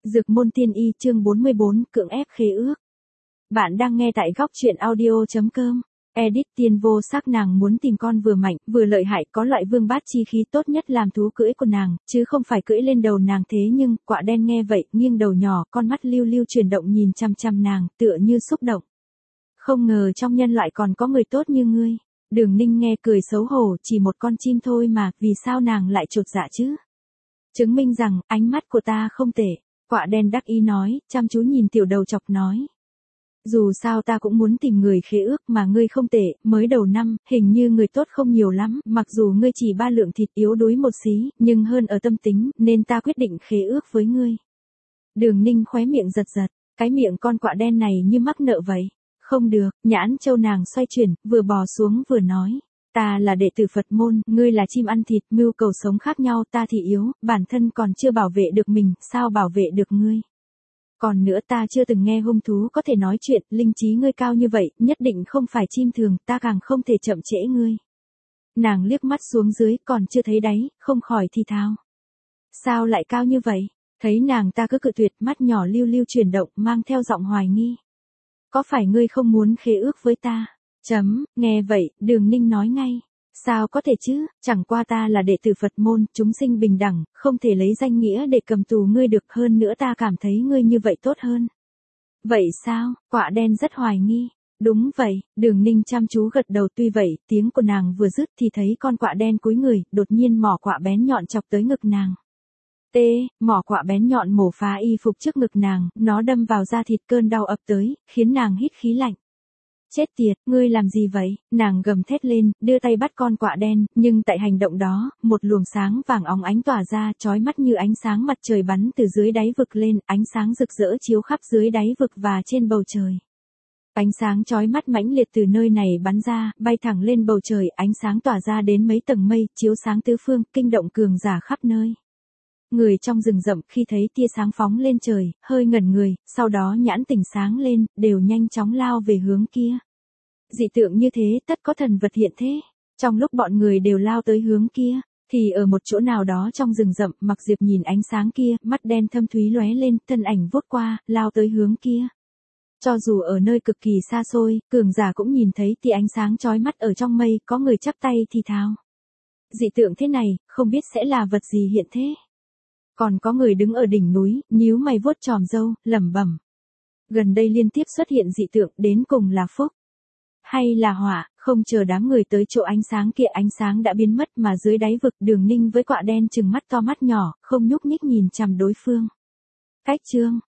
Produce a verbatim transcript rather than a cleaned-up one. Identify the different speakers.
Speaker 1: Dược môn tiên y chương bốn mươi bốn, cưỡng ép khế ước. Bạn đang nghe tại góc truyện audio chấm com. Edit Tiên vô sắc nàng muốn tìm con vừa mạnh, vừa lợi hại, có loại vương bát chi khí tốt nhất làm thú cưỡi của nàng, chứ không phải cưỡi lên đầu nàng thế nhưng, quạ đen nghe vậy, nghiêng đầu nhỏ, con mắt lưu lưu chuyển động nhìn chăm chăm nàng, tựa như xúc động. Không ngờ trong nhân loại còn có người tốt như ngươi. Đường Ninh nghe cười xấu hổ, chỉ một con chim thôi mà, vì sao nàng lại chột dạ chứ? Chứng minh rằng, ánh mắt của ta không tệ. Quạ đen đắc ý nói, chăm chú nhìn tiểu đầu chọc nói. Dù sao ta cũng muốn tìm người khế ước mà ngươi không tệ, mới đầu năm, hình như người tốt không nhiều lắm, mặc dù ngươi chỉ ba lượng thịt yếu đuối một xí, nhưng hơn ở tâm tính, nên ta quyết định khế ước với ngươi. Đường Ninh khóe miệng giật giật, cái miệng con quạ đen này như mắc nợ vậy. Không được, nhãn châu nàng xoay chuyển, vừa bò xuống vừa nói. Ta là đệ tử Phật môn, ngươi là chim ăn thịt, mưu cầu sống khác nhau, ta thì yếu, bản thân còn chưa bảo vệ được mình, sao bảo vệ được ngươi. Còn nữa ta chưa từng nghe hung thú có thể nói chuyện, linh trí ngươi cao như vậy, nhất định không phải chim thường, ta càng không thể chậm trễ ngươi. Nàng liếc mắt xuống dưới, còn chưa thấy đáy, không khỏi thì thào. Sao lại cao như vậy? Thấy nàng ta cứ cự tuyệt, mắt nhỏ lưu lưu chuyển động, mang theo giọng hoài nghi. Có phải ngươi không muốn khế ước với ta? Chấm, nghe vậy, Đường Ninh nói ngay. Sao có thể chứ, chẳng qua ta là đệ tử Phật môn, chúng sinh bình đẳng, không thể lấy danh nghĩa để cầm tù ngươi được, hơn nữa ta cảm thấy ngươi như vậy tốt hơn. Vậy sao, quạ đen rất hoài nghi. Đúng vậy, Đường Ninh chăm chú gật đầu, tuy vậy, tiếng của nàng vừa dứt thì thấy con quạ đen cúi người, đột nhiên mỏ quạ bén nhọn chọc tới ngực nàng. T, mỏ quạ bén nhọn mổ phá y phục trước ngực nàng, nó đâm vào da thịt, cơn đau ập tới, khiến nàng hít khí lạnh. Chết tiệt, ngươi làm gì vậy? Nàng gầm thét lên, đưa tay bắt con quạ đen, nhưng tại hành động đó, một luồng sáng vàng óng ánh tỏa ra, chói mắt như ánh sáng mặt trời bắn từ dưới đáy vực lên, ánh sáng rực rỡ chiếu khắp dưới đáy vực và trên bầu trời. Ánh sáng chói mắt mãnh liệt từ nơi này bắn ra, bay thẳng lên bầu trời, ánh sáng tỏa ra đến mấy tầng mây, chiếu sáng tứ phương, kinh động cường giả khắp nơi. Người trong rừng rậm khi thấy tia sáng phóng lên trời, hơi ngẩn người, sau đó nhãn tỉnh sáng lên, đều nhanh chóng lao về hướng kia. Dị tượng như thế, tất có thần vật hiện thế. Trong lúc bọn người đều lao tới hướng kia, thì ở một chỗ nào đó trong rừng rậm, Mặc Diệp nhìn ánh sáng kia, mắt đen thâm thúy lóe lên, thân ảnh vút qua, lao tới hướng kia. Cho dù ở nơi cực kỳ xa xôi, cường giả cũng nhìn thấy tia ánh sáng chói mắt ở trong mây, có người chắp tay thì thào. Dị tượng thế này, không biết sẽ là vật gì hiện thế. Còn có người đứng ở đỉnh núi, nhíu mày vuốt chòm râu, lẩm bẩm. Gần đây liên tiếp xuất hiện dị tượng, đến cùng là phúc hay là họa? Không chờ đám người tới chỗ ánh sáng kia, ánh sáng đã biến mất mà dưới đáy vực, Đường Ninh với quạ đen trừng mắt to mắt nhỏ, không nhúc nhích nhìn chằm đối phương. Cách chương